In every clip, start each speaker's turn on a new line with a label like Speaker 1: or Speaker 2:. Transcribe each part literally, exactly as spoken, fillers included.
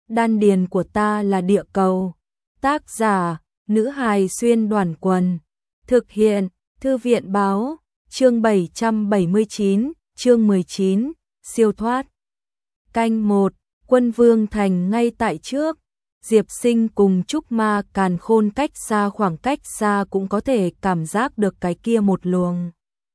Speaker 1: Đan điền của ta là địa cầu. Tác giả, nữ hài xuyên đoàn quần. Thực hiện, thư viện báo, chương bảy trăm bảy mươi chín, chương mười chín, siêu thoát. Canh một, Quân Vương Thành ngay tại trước. Diệp Sinh cùng Trúc Ma Càn Khôn cách xa, khoảng cách xa cũng có thể cảm giác được cái kia một luồng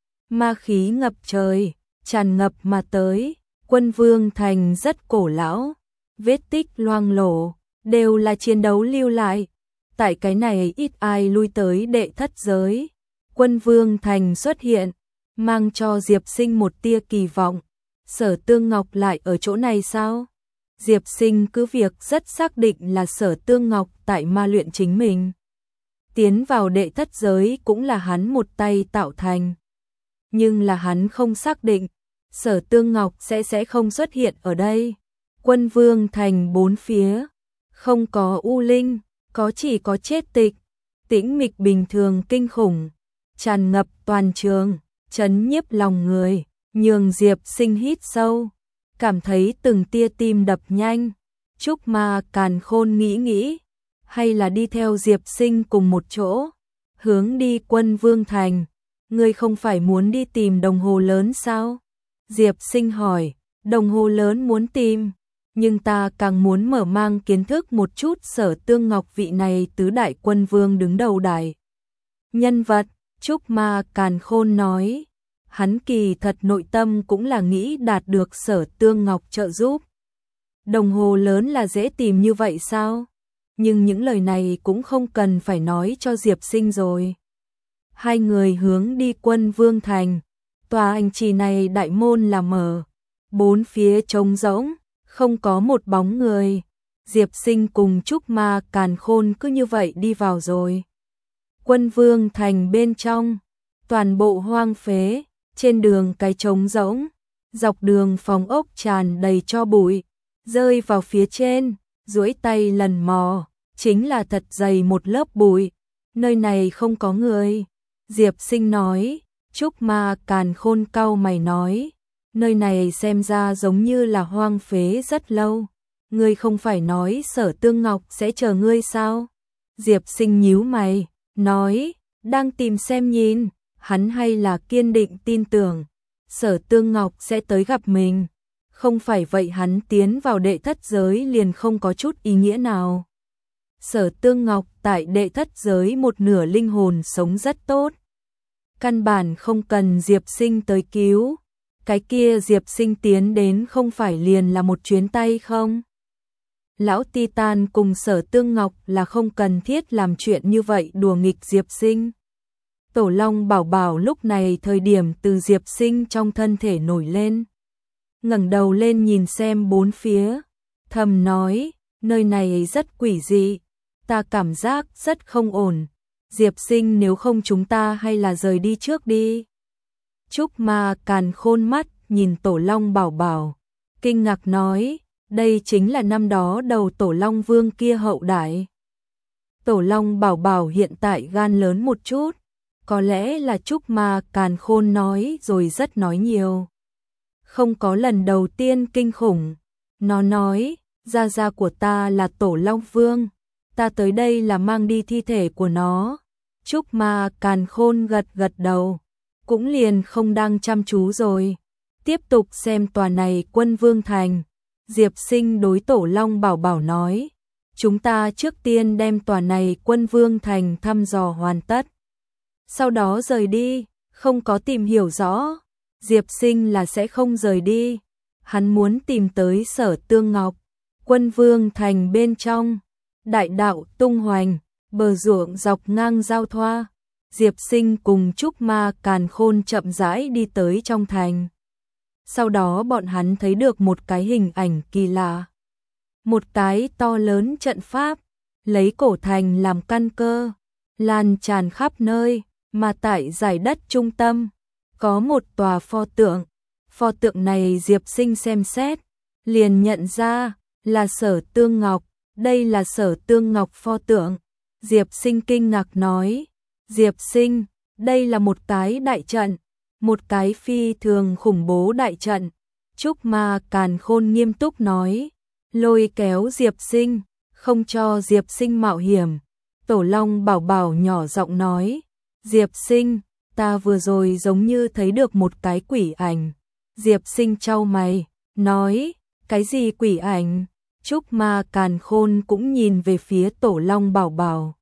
Speaker 1: ma khí ngập trời, tràn ngập mà tới. Quân Vương Thành rất cổ lão, vết tích loang lổ, đều là chiến đấu lưu lại. Tại cái này ít ai lui tới đệ thất giới. Quân Vương Thành xuất hiện, mang cho Diệp Sinh một tia kỳ vọng. Sở Tương Ngọc lại ở chỗ này sao? Diệp Sinh cứ việc rất xác định là Sở Tương Ngọc tại ma luyện chính mình. Tiến vào đệ thất giới cũng là hắn một tay tạo thành. Nhưng là hắn không xác định, Sở Tương Ngọc sẽ sẽ không xuất hiện ở đây. Quân Vương Thành bốn phía, không có u linh, có chỉ có chết tịch, tĩnh mịch bình thường kinh khủng, tràn ngập toàn trường, chấn nhiếp lòng người, nhường Diệp Sinh hít sâu, cảm thấy từng tia tim đập nhanh. Trúc Ma Càn Khôn nghĩ nghĩ, hay là đi theo Diệp Sinh cùng một chỗ, hướng đi Quân Vương Thành. Ngươi không phải muốn đi tìm đồng hồ lớn sao? Diệp Sinh hỏi. Đồng hồ lớn muốn tìm, nhưng ta càng muốn mở mang kiến thức một chút Sở Tương Ngọc vị này tứ đại quân vương đứng đầu đại nhân vật. Trúc Ma Càn Khôn nói, hắn kỳ thật nội tâm cũng là nghĩ đạt được Sở Tương Ngọc trợ giúp. Đồng hồ lớn là dễ tìm như vậy sao? Nhưng những lời này cũng không cần phải nói cho Diệp Sinh rồi. Hai người hướng đi Quân Vương Thành, tòa thành trì này đại môn là mở, bốn phía trống rỗng, không có một bóng người. Diệp Sinh cùng Trúc Ma Càn Khôn cứ như vậy đi vào rồi. Quân Vương Thành bên trong, toàn bộ hoang phế, trên đường cái trống rỗng, dọc đường phòng ốc tràn đầy tro bụi, rơi vào phía trên, duỗi tay lần mò, chính là thật dày một lớp bụi. Nơi này không có người. Diệp Sinh nói. Trúc Ma Càn Khôn cau mày nói, nơi này xem ra giống như là hoang phế rất lâu. Ngươi không phải nói Sở Tương Ngọc sẽ chờ ngươi sao? Diệp Sinh nhíu mày, nói, đang tìm xem nhìn, hắn hay là kiên định tin tưởng Sở Tương Ngọc sẽ tới gặp mình. Không phải vậy hắn tiến vào đệ thất giới liền không có chút ý nghĩa nào. Sở Tương Ngọc tại đệ thất giới một nửa linh hồn sống rất tốt, căn bản không cần Diệp Sinh tới cứu. Cái kia Diệp Sinh tiến đến không phải liền là một chuyến tay không? Lão Titan cùng Sở Tương Ngọc là không cần thiết làm chuyện như vậy đùa nghịch Diệp Sinh. Tổ Long Bảo Bảo lúc này thời điểm từ Diệp Sinh trong thân thể nổi lên, ngẩng đầu lên nhìn xem bốn phía, thầm nói, nơi này rất quỷ dị, ta cảm giác rất không ổn. Diệp Sinh, nếu không chúng ta hay là rời đi trước đi. Trúc Ma Càn Khôn mắt nhìn Tổ Long Bảo Bảo, kinh ngạc nói, đây chính là năm đó đầu Tổ Long Vương kia hậu đại. Tổ Long Bảo Bảo hiện tại gan lớn một chút, có lẽ là Trúc Ma Càn Khôn nói rồi rất nói nhiều. Không có lần đầu tiên kinh khủng. Nó nói, gia gia của ta là Tổ Long Vương, ta tới đây là mang đi thi thể của nó. Trúc Ma Càn Khôn gật gật đầu, cũng liền không đang chăm chú rồi. Tiếp tục xem tòa này Quân Vương Thành. Diệp Sinh đối Tổ Long Bảo Bảo nói, chúng ta trước tiên đem tòa này Quân Vương Thành thăm dò hoàn tất, sau đó rời đi. Không có tìm hiểu rõ, Diệp Sinh là sẽ không rời đi. Hắn muốn tìm tới Sở Tương Ngọc. Quân Vương Thành bên trong, đại đạo tung hoành, bờ ruộng dọc ngang giao thoa. Diệp Sinh cùng Trúc Ma Càn Khôn chậm rãi đi tới trong thành. Sau đó bọn hắn thấy được một cái hình ảnh kỳ lạ. Một cái to lớn trận pháp, lấy cổ thành làm căn cơ, lan tràn khắp nơi, mà tại giải đất trung tâm, có một tòa pho tượng. Pho tượng này Diệp Sinh xem xét, liền nhận ra là Sở Tương Ngọc. Đây là Sở Tương Ngọc pho tượng. Diệp Sinh kinh ngạc nói, Diệp Sinh, đây là một cái đại trận, một cái phi thường khủng bố đại trận. Trúc Ma Càn Khôn nghiêm túc nói, lôi kéo Diệp Sinh, không cho Diệp Sinh mạo hiểm. Tổ Long Bảo Bảo nhỏ giọng nói, Diệp Sinh, ta vừa rồi giống như thấy được một cái quỷ ảnh. Diệp Sinh chau mày, nói, cái gì quỷ ảnh? Trúc Ma Càn Khôn cũng nhìn về phía Tổ Long Bảo Bảo.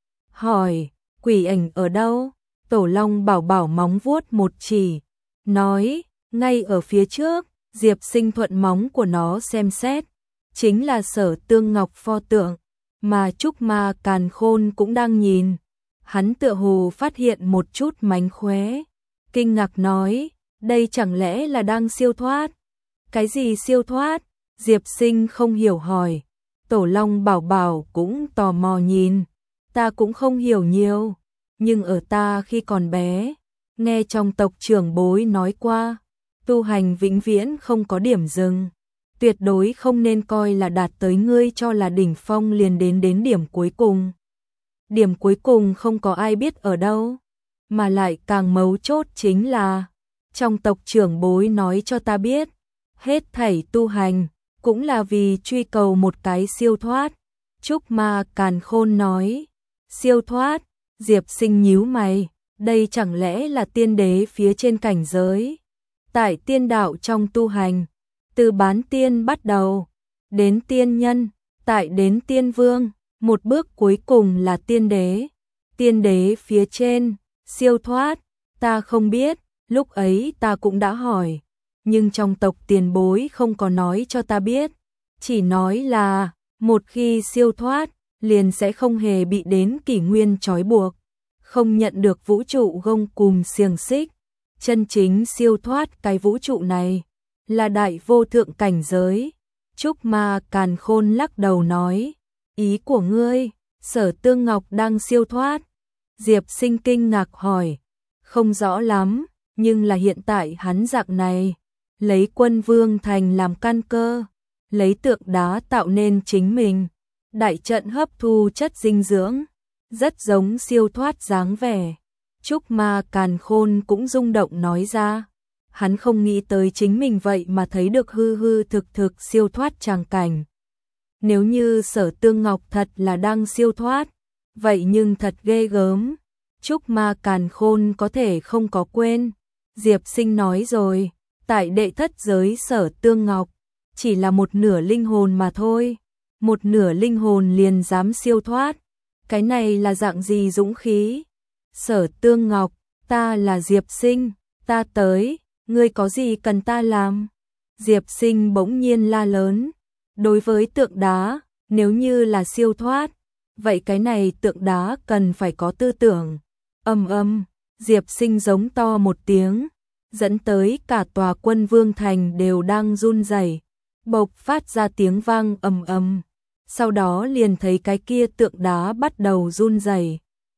Speaker 1: Hỏi, quỷ ảnh ở đâu? Tổ Long Bảo Bảo móng vuốt một chỉ, nói, ngay ở phía trước. Diệp Sinh thuận móng của nó xem xét, chính là Sở Tương Ngọc pho tượng, mà Trúc Ma Càn Khôn cũng đang nhìn. Hắn tựa hồ phát hiện một chút mánh khóe, kinh ngạc nói, đây chẳng lẽ là đang siêu thoát? Cái gì siêu thoát? Diệp Sinh không hiểu hỏi. Tổ Long Bảo Bảo cũng tò mò nhìn, ta cũng không hiểu nhiều, nhưng ở ta khi còn bé, nghe trong tộc trưởng bối nói qua, tu hành vĩnh viễn không có điểm dừng, tuyệt đối không nên coi là đạt tới ngươi cho là đỉnh phong liền đến đến điểm cuối cùng. Điểm cuối cùng không có ai biết ở đâu, mà lại càng mấu chốt chính là, trong tộc trưởng bối nói cho ta biết, hết thảy tu hành, cũng là vì truy cầu một cái siêu thoát. Trúc Ma Càn Khôn nói, siêu thoát, Diệp Sinh nhíu mày, đây chẳng lẽ là tiên đế phía trên cảnh giới? Tại tiên đạo trong tu hành, từ bán tiên bắt đầu, đến tiên nhân, tại đến tiên vương, một bước cuối cùng là tiên đế. Tiên đế phía trên, siêu thoát, ta không biết, lúc ấy ta cũng đã hỏi, nhưng trong tộc tiền bối không có nói cho ta biết, chỉ nói là, một khi siêu thoát, liền sẽ không hề bị đến kỷ nguyên trói buộc, không nhận được vũ trụ gông cùm xiềng xích. Chân chính siêu thoát cái vũ trụ này, là đại vô thượng cảnh giới. Trúc Ma Càn Khôn lắc đầu nói, ý của ngươi, Sở Tương Ngọc đang siêu thoát. Diệp Sinh kinh ngạc hỏi, không rõ lắm, nhưng là hiện tại hắn dạng này, lấy Quân Vương Thành làm căn cơ, lấy tượng đá tạo nên chính mình, đại trận hấp thu chất dinh dưỡng, rất giống siêu thoát dáng vẻ. Trúc Ma Càn Khôn cũng rung động nói ra, hắn không nghĩ tới chính mình vậy mà thấy được hư hư thực thực siêu thoát tràng cảnh. Nếu như Sở Tương Ngọc thật là đang siêu thoát, vậy nhưng thật ghê gớm. Trúc Ma Càn Khôn có thể không có quên, Diệp Sinh nói rồi, tại đệ thất giới Sở Tương Ngọc, chỉ là một nửa linh hồn mà thôi, một nửa linh hồn liền dám siêu thoát, cái này là dạng gì dũng khí? Sở Tương Ngọc, ta là Diệp Sinh, ta tới, ngươi có gì cần ta làm? Diệp Sinh bỗng nhiên la lớn, đối với tượng đá, nếu như là siêu thoát, vậy cái này tượng đá cần phải có tư tưởng. Ầm ầm, Diệp Sinh giống to một tiếng, dẫn tới cả tòa Quân Vương Thành đều đang run rẩy, bộc phát ra tiếng vang ầm ầm. Sau đó liền thấy cái kia tượng đá bắt đầu run rẩy.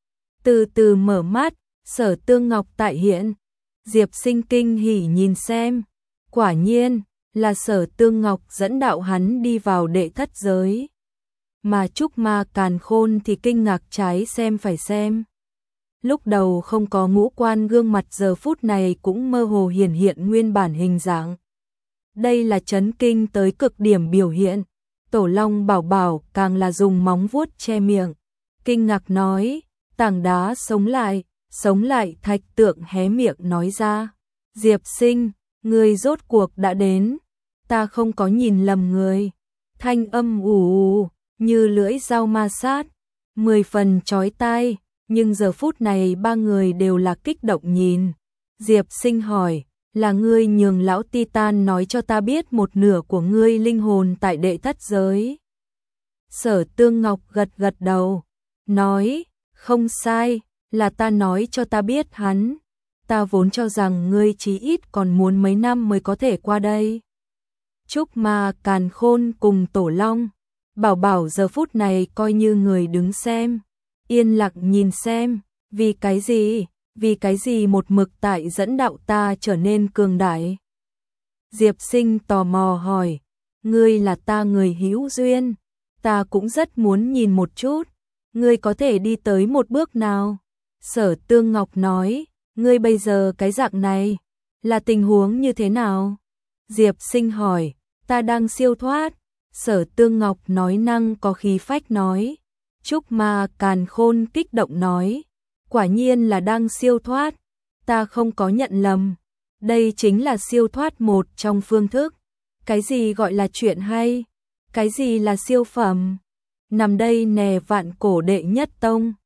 Speaker 1: Từ từ mở mắt, Sở Tương Ngọc tại hiện. Diệp Sinh kinh hỉ nhìn xem, quả nhiên là Sở Tương Ngọc dẫn đạo hắn đi vào đệ thất giới. Mà Trúc Ma Càn Khôn thì kinh ngạc trái xem phải xem. Lúc đầu không có ngũ quan gương mặt giờ phút này cũng mơ hồ hiển hiện nguyên bản hình dạng. Đây là chấn kinh tới cực điểm biểu hiện. Tổ Long Bảo Bảo càng là dùng móng vuốt che miệng, kinh ngạc nói, tảng đá sống lại, sống lại. Thạch Tượng hé miệng nói ra, Diệp Sinh, người rốt cuộc đã đến, ta không có nhìn lầm người. Thanh âm ù ù, như lưỡi dao ma sát, mười phần chói tai, nhưng giờ phút này ba người đều là kích động nhìn. Diệp Sinh hỏi, là ngươi nhường lão Titan nói cho ta biết một nửa của ngươi linh hồn tại đệ thất giới? Sở Tương Ngọc gật gật đầu, nói, không sai, là ta nói cho ta biết hắn. Ta vốn cho rằng ngươi chí ít còn muốn mấy năm mới có thể qua đây. Trúc Ma Càn Khôn cùng Tổ Long Bảo Bảo giờ phút này coi như người đứng xem, yên lặng nhìn xem, vì cái gì? Vì cái gì một mực tại dẫn đạo ta trở nên cường đại? Diệp Sinh tò mò hỏi, ngươi là ta người hữu duyên, ta cũng rất muốn nhìn một chút, ngươi có thể đi tới một bước nào? Sở Tương Ngọc nói, ngươi bây giờ cái dạng này, là tình huống như thế nào? Diệp Sinh hỏi, ta đang siêu thoát. Sở Tương Ngọc nói năng có khí phách nói. Trúc Ma Càn Khôn kích động nói. Quả nhiên là đang siêu thoát. Ta không có nhận lầm. Đây chính là siêu thoát một trong phương thức. Cái gì gọi là chuyện hay? Cái gì là siêu phẩm? Nằm đây nè vạn cổ đệ nhất tông.